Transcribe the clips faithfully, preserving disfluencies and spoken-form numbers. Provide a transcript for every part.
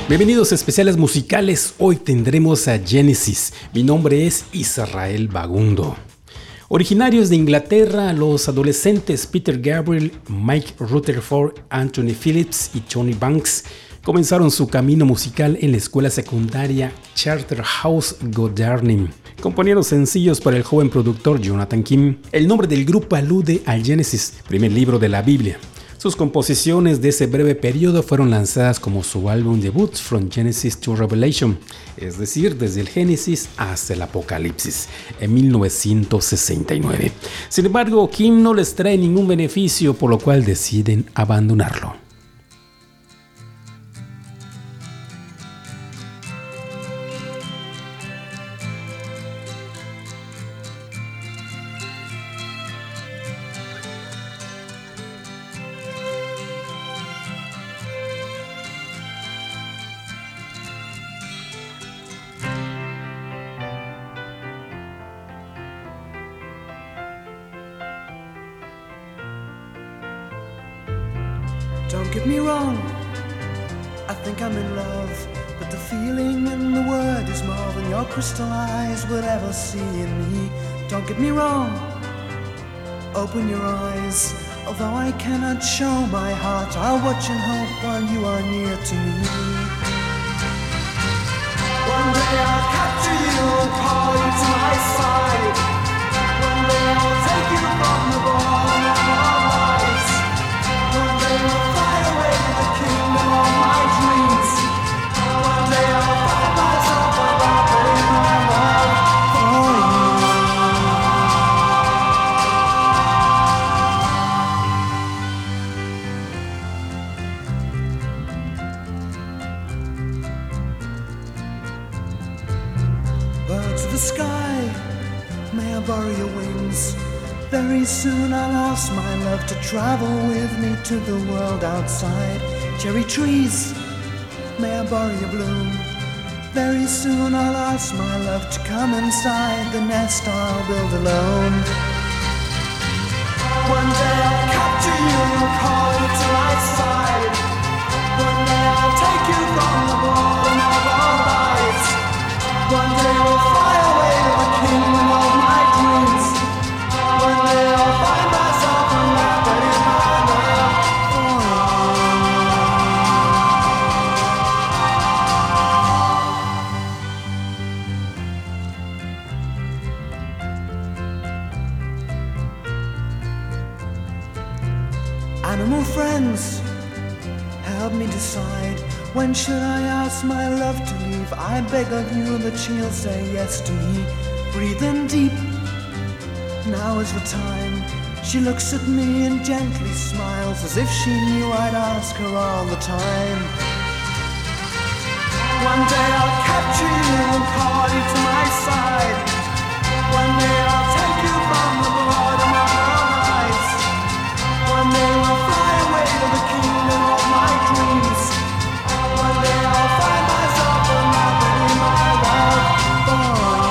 Bienvenidos a Especiales Musicales. Hoy tendremos a Genesis. Mi nombre es Israel Bagundo. Originarios de Inglaterra, los adolescentes Peter Gabriel, Mike Rutherford, Anthony Phillips y Tony Banks comenzaron su camino musical en la escuela secundaria Charterhouse Godalming, componiendo sencillos para el joven productor Jonathan Kim. El nombre del grupo alude al Génesis, primer libro de la Biblia. Sus composiciones de ese breve periodo fueron lanzadas como su álbum debut From Genesis to Revelation, es decir, desde el Génesis hasta el Apocalipsis, en mil novecientos sesenta y nueve. Sin embargo, Kim no les trae ningún beneficio, por lo cual deciden abandonarlo. Don't get me wrong, I think I'm in love, but the feeling in the word is more than your crystal eyes would ever see in me. Don't get me wrong, open your eyes, although I cannot show my heart, I'll watch and hope while you are near to me. One day I'll capture you and call you to my side. One day I'll take you from the bottom of our lives. One day I'll fly away to the kingdom of my dreams. One day I'll find myself a rapper in my love for you. Birds of the sky, may I borrow your wings? Very soon I'll ask my love to travel with me to the world outside. Cherry trees, may I borrow your bloom? Very soon I'll ask my love to come inside the nest I'll build alone. One day I'll capture you and call you to my side. One day I'll take you from the bottom of our lives. One day we'll fly away to the kingdom of my dreams. One day I'll find myself a rapper in my love for you. Animal friends, help me decide. When should I ask my love to leave? I beg of you that she'll say yes to me. Breathe in deep, now is the time. She looks at me and gently smiles, as if she knew I'd ask her all the time. One day I'll capture you and call you to my side. One day I'll take you from the bottom of our lives. One day we'll fly away to the kingdom of my dreams. One day I'll find myself a rapper in my love for you.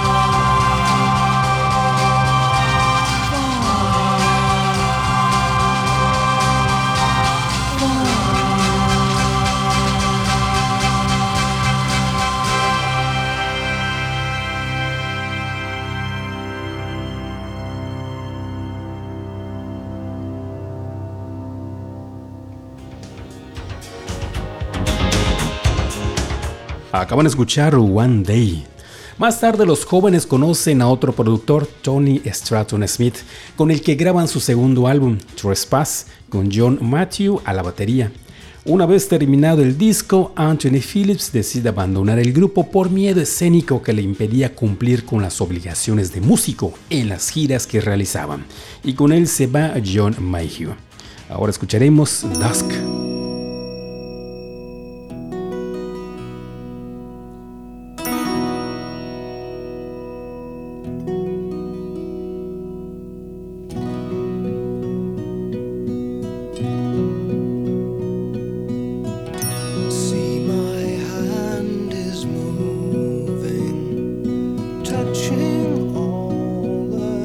Acaban de escuchar One Day. Más tarde los jóvenes conocen a otro productor, Tony Stratton Smith, con el que graban su segundo álbum, Trespass, con John Matthew a la batería. Una vez terminado el disco, Anthony Phillips decide abandonar el grupo por miedo escénico que le impedía cumplir con las obligaciones de músico en las giras que realizaban. Y con él se va John Mayhew. Ahora escucharemos Dusk.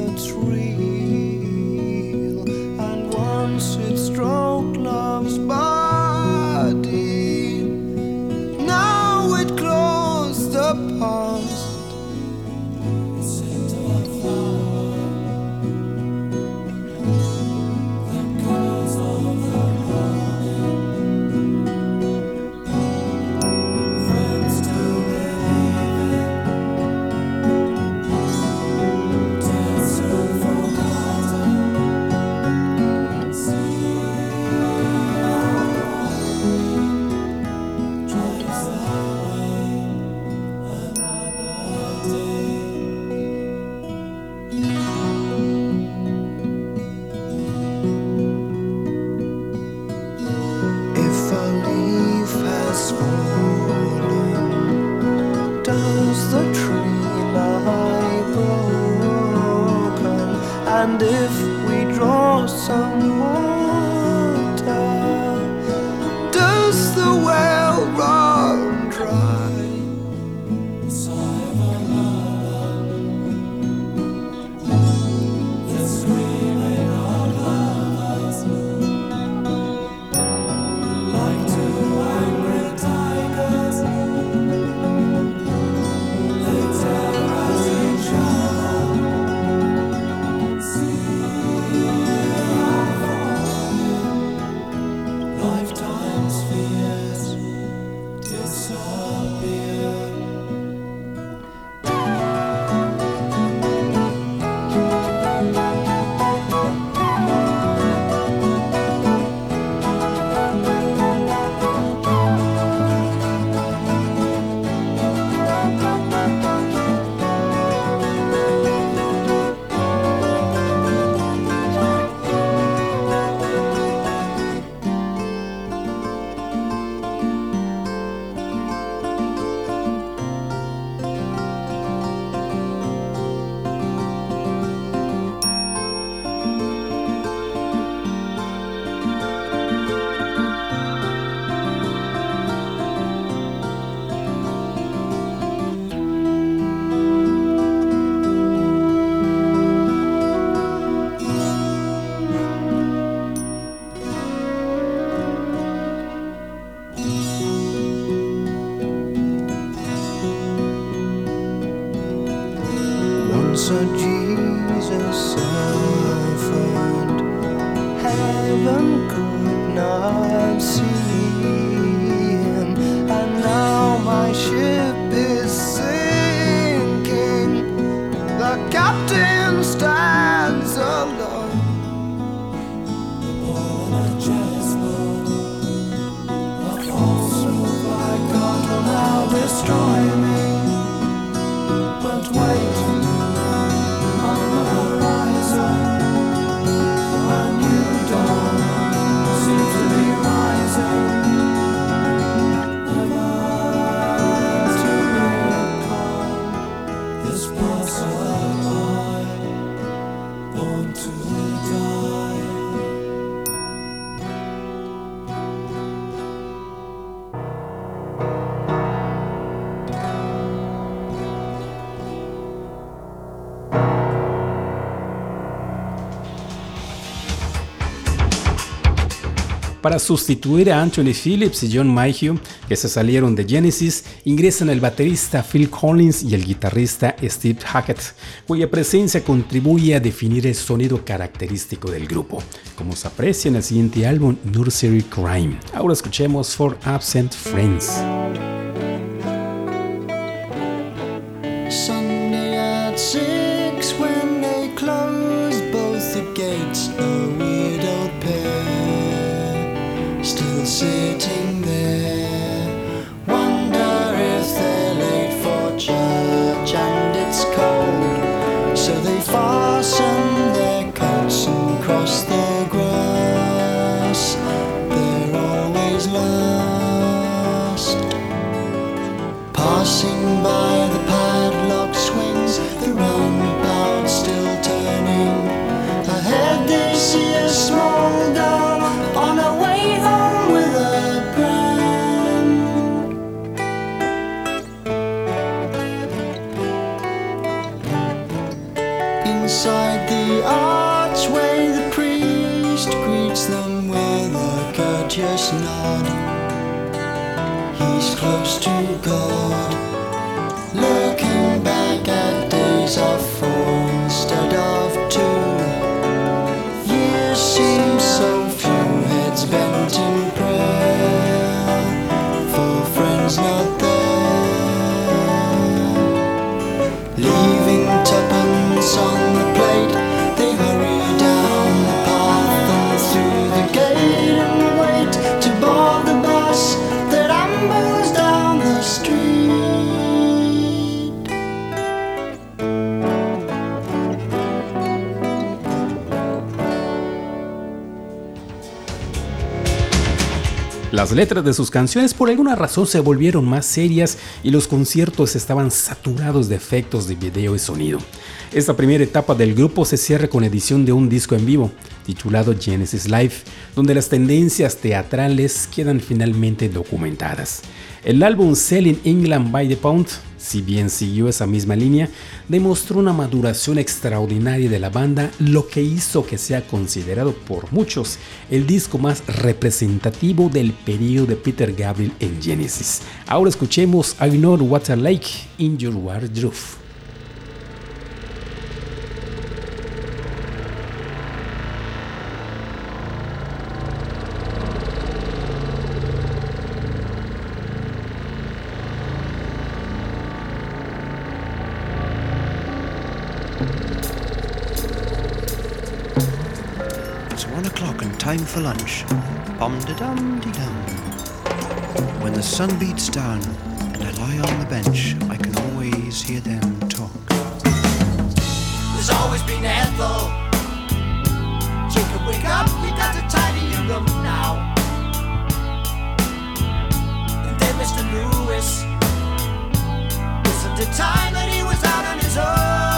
It stroked love's body. And if we draw some water, does the well run dry? Sigh of a lover, the screaming of lovers, like two angry tigers, they tear at each other. Lifetime's fears disappear. So Jesus suffered, heaven could not see him, and now my ship is sinking, the captain stands alone. The ball on a chessboard, a false move by God will now destroy me, but wait. Para sustituir a Anthony Phillips y John Mayhew, que se salieron de Genesis, ingresan el baterista Phil Collins y el guitarrista Steve Hackett, cuya presencia contribuye a definir el sonido característico del grupo, como se aprecia en el siguiente álbum, Nursery Crime. Ahora escuchemos For Absent Friends. Sunday at six when they closed both the gates, a widowed pair still sitting there. Wonder if they're late for church and it's cold, so they fasten their coats and cross the grass. They're always last. Passing by the padlock swings, the roundabout still turning. Ahead they see a small doll on her way home with a pram. Inside the archway the priest greets them with a courteous nod. He's close to God, looking back at days of four instead of two. Years seem so few, heads bent in prayer for friends not there. Leaving tuppence on the plate, they hurry down the path and through the gate and wait to board the bus that ambles down the street. Las letras de sus canciones por alguna razón se volvieron más serias y los conciertos estaban saturados de efectos de video y sonido. Esta primera etapa del grupo se cierra con la edición de un disco en vivo, titulado Genesis Live, donde las tendencias teatrales quedan finalmente documentadas. El álbum Selling England by the Pound, si bien siguió esa misma línea, demostró una maduración extraordinaria de la banda, lo que hizo que sea considerado por muchos el disco más representativo del periodo de Peter Gabriel en Genesis. Ahora escuchemos I Know What I Like in Your Wardrobe. Time for lunch, bum-da-dum-de-dum. When the sun beats down and I lie on the bench, I can always hear them talk. There's always been Ethel. Jacob, wake up, we got to tidy your room now. And then Mister Lewis, this is the time that he was out on his own.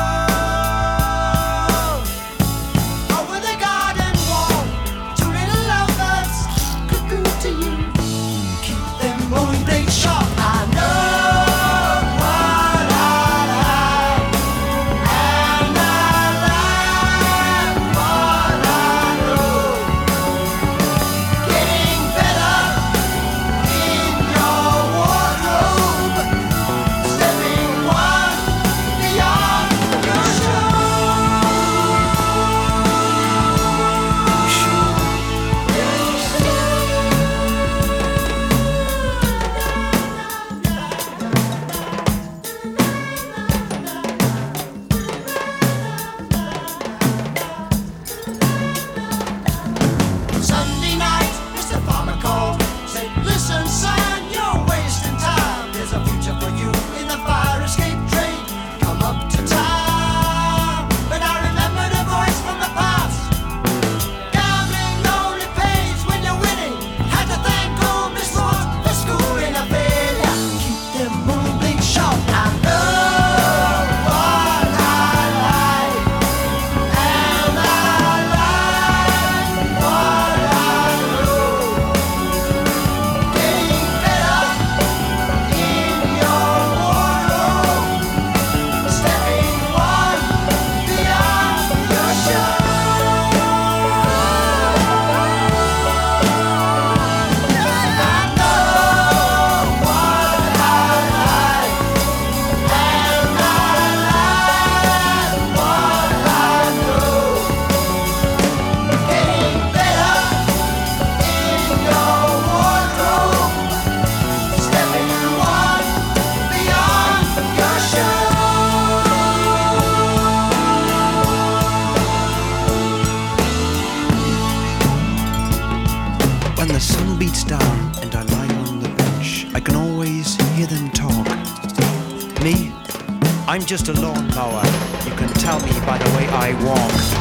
I'm just a lawnmower. You can tell me by the way I walk.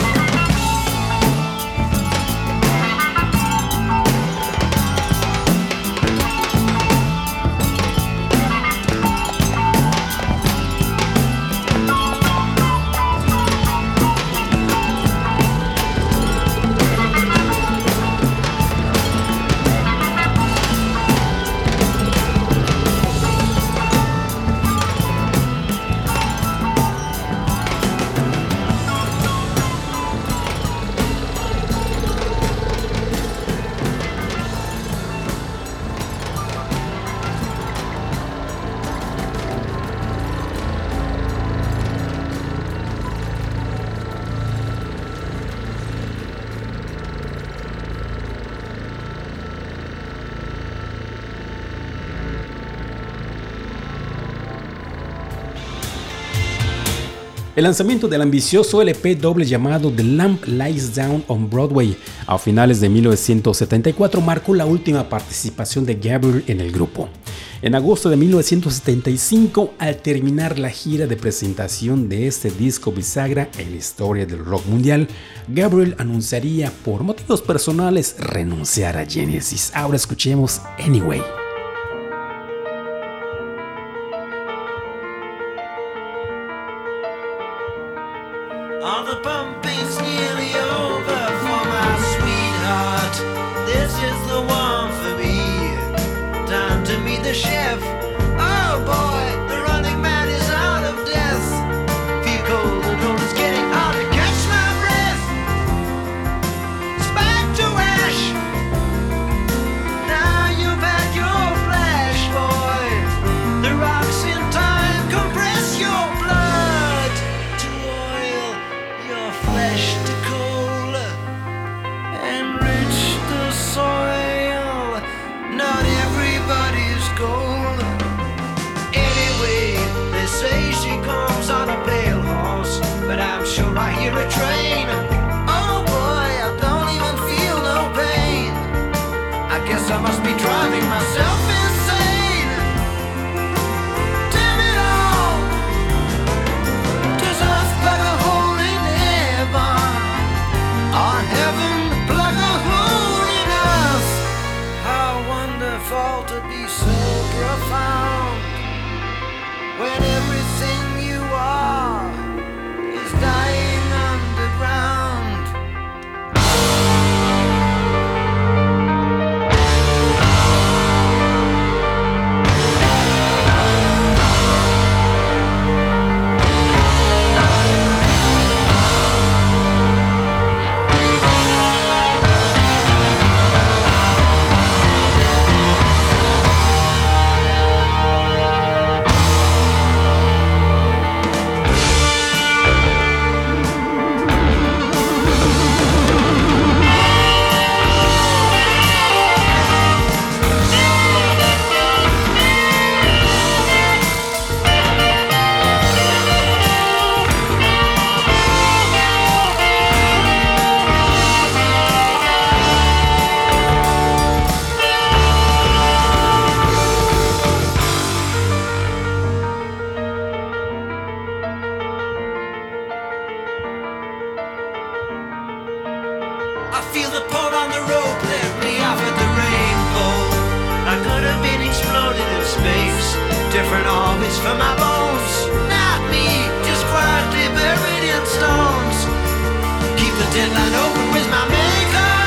El lanzamiento del ambicioso L P doble llamado The Lamp Lies Down on Broadway a finales de mil novecientos setenta y cuatro marcó la última participación de Gabriel en el grupo. En agosto de mil novecientos setenta y cinco, al terminar la gira de presentación de este disco bisagra en la historia del rock mundial, Gabriel anunciaría por motivos personales renunciar a Genesis. Ahora escuchemos Anyway. All the pumping's nearly over for my sweetheart. This is the one for me. Time to meet the chef. Oh boy, the running man is out of death. Feel cold, the road is getting hard to catch my breath. It's back to ash. Now you've had your flash, boy. The rocks in time compress your blood to oil, your flesh to coal, enrich the soil. Not everybody's gold. Anyway, they say she comes on a pale horse, but I'm sure I hear a train. Oh boy, I don't even feel no pain. I guess I must be driving myself insane. Damn it all, does earth plug a hole in heaven? Or heaven plug a hole in earth? How wonderful to be so profound, when everything you are is dying underground. I feel the pull on the rope, lift me off at the rainbow. I could have been exploded in space, different orbits for my bones. Not me, just quietly buried in stones. Keep the deadline open with my maker.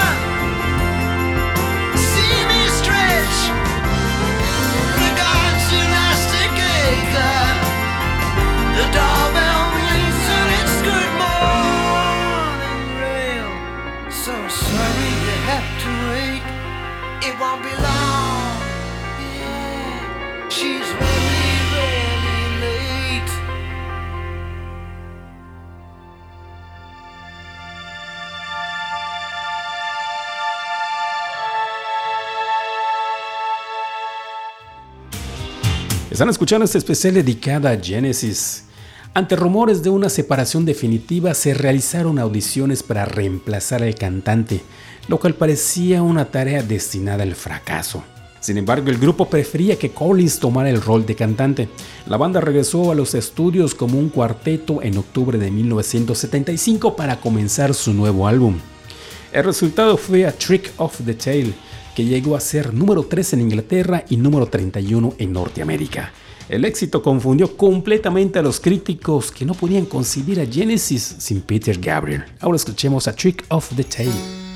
See me stretch the God's elastic acre. The doorbell rings and it's good morning, rail. So sorry you have to wait. It won't be long. Yeah, she's really, really late. Están escuchando este especial dedicado a Genesis. Ante rumores de una separación definitiva, se realizaron audiciones para reemplazar al cantante, lo cual parecía una tarea destinada al fracaso. Sin embargo, el grupo prefería que Collins tomara el rol de cantante. La banda regresó a los estudios como un cuarteto en octubre de mil novecientos setenta y cinco para comenzar su nuevo álbum. El resultado fue A Trick of the Tail, que llegó a ser número tres en Inglaterra y número treinta y uno en Norteamérica. El éxito confundió completamente a los críticos, que no podían concebir a Genesis sin Peter Gabriel. Ahora escuchemos A Trick of the Tail.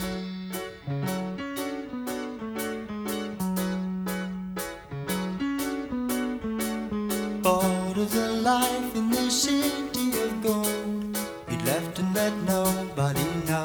Bored of the life in the city of gold, he'd left and let nobody know.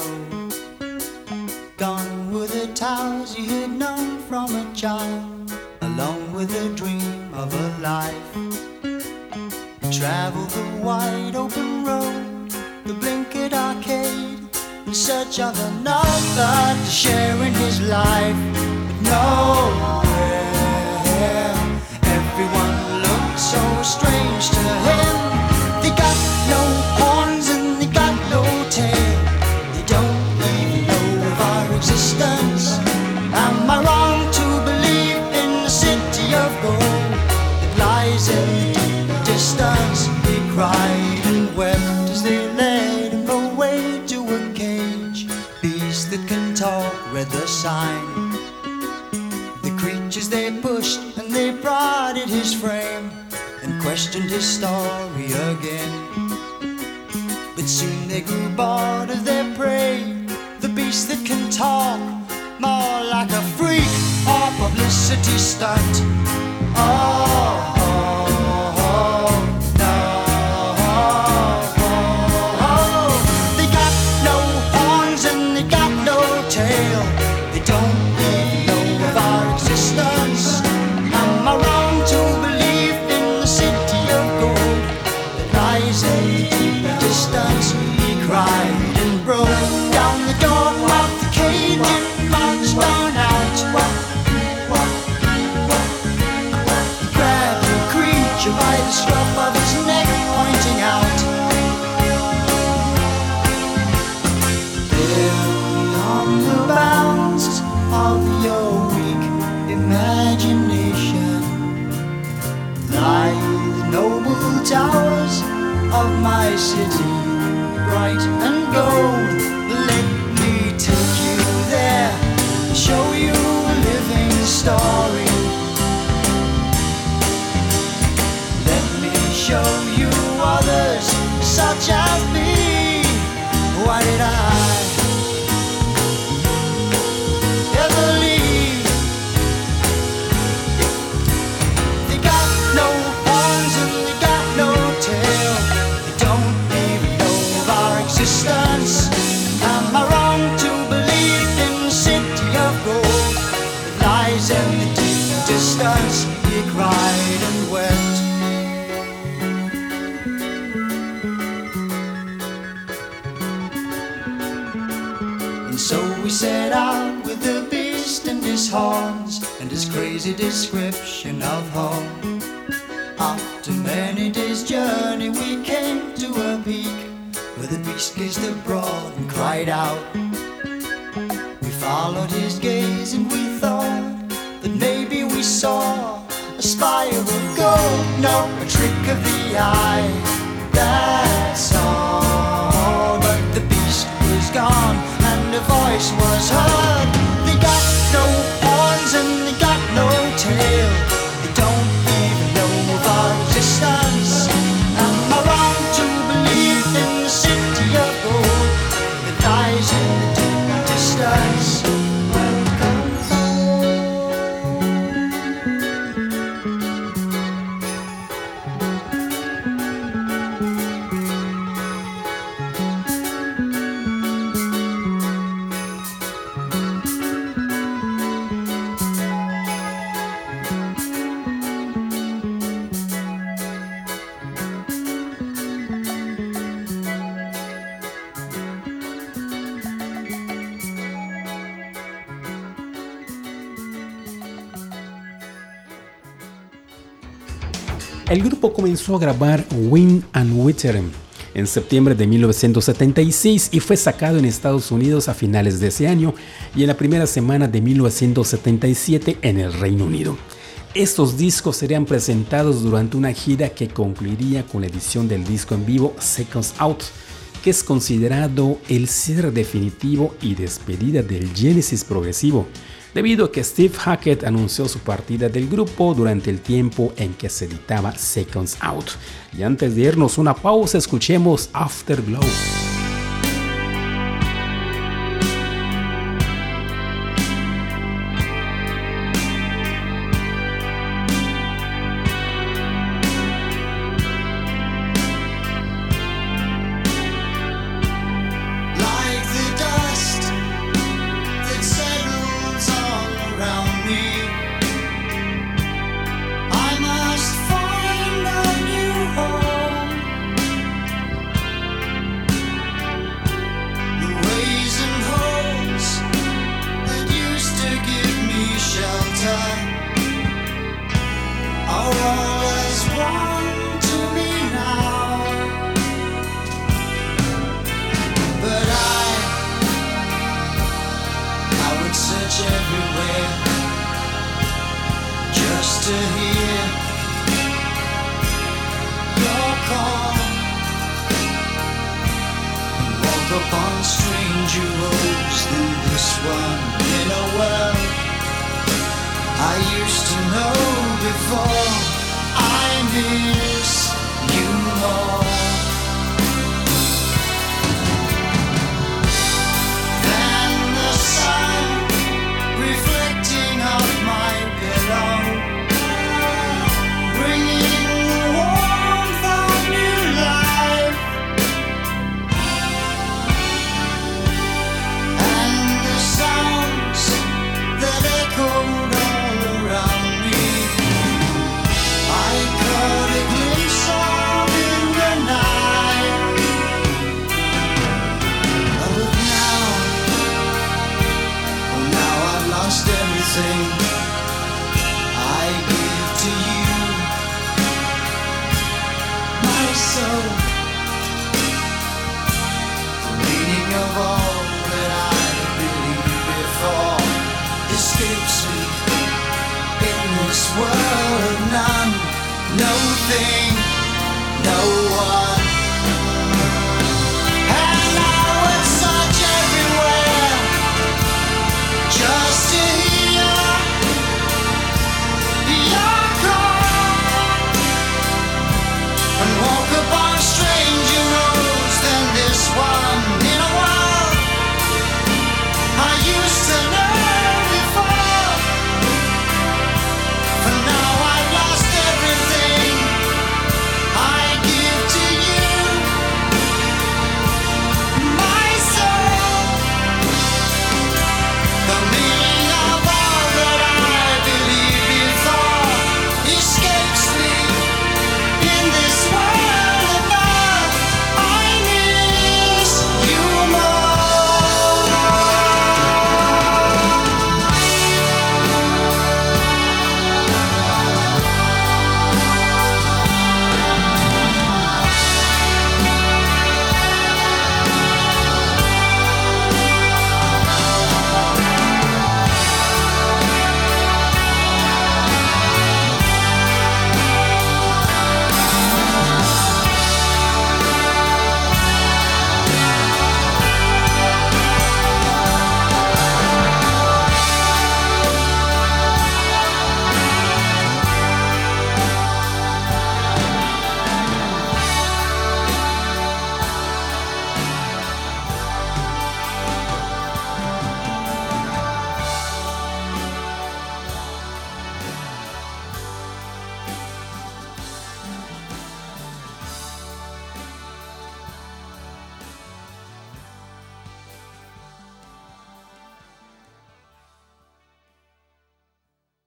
Gone were the towers he had known from a child, along with the dream of a life. He traveled the wide open road, the blinkered arcade, in search of another to share in his life. But nowhere, everyone looked so strange to him. They got no horns and they got no tail. They don't even know of our existence. Am I wrong to believe in the city of gold? sign. The creatures they pushed and they prodded his frame and questioned his story again. But soon they grew bored of their prey, the beast that can talk, more like a freak or publicity stunt. Oh, oh, oh, no, oh, oh. They got no horns and they got no tail. They don't even know of our existence. Am I wrong to believe in the city of gold that lies in the deep distance? He cried and broke down the door of the cage and marched on out. By the scruff of his neck, pointing out, beyond the bounds of your weak imagination lie the noble towers of my city, bright and gold. Let me take you there, show you a living story. Show you others such as me. Why did I ever leave? They got no horns and they got no tail. They don't even know of our existence. Am I wrong to believe in the city of gold that lies in the deep distance? He cried and wept. So we set out with the beast and his horns and his crazy description of home. After many days' journey we came to a peak where the beast gazed abroad and cried out. We followed his gaze and we thought that maybe we saw a spire of gold. No, a trick of the eye, that's all. But the beast was gone and a voice was heard. They got no horns and they got no tail. They don't even know of our existence. Am I wrong to believe in the city of gold that lies in the deep distance? El grupo comenzó a grabar Wind and Wither en septiembre de mil novecientos setenta y seis y fue sacado en Estados Unidos a finales de ese año y en la primera semana de mil novecientos setenta y siete en el Reino Unido. Estos discos serían presentados durante una gira que concluiría con la edición del disco en vivo Seconds Out, que es considerado el cierre definitivo y despedida del Genesis progresivo, debido a que Steve Hackett anunció su partida del grupo durante el tiempo en que se editaba Seconds Out. Y antes de irnos una pausa, escuchemos Afterglow. to hear your call and walk upon stranger roads to this one in a world I used to know before. I miss you more than the sun reflecting off my pillow, bringing the warmth of new life, and the sounds that echoed all around me. I caught a glimpse of in the night. But now, oh now I've lost everything I give to you, my soul. The meaning of all that I believed before escapes me in this world of none. No thing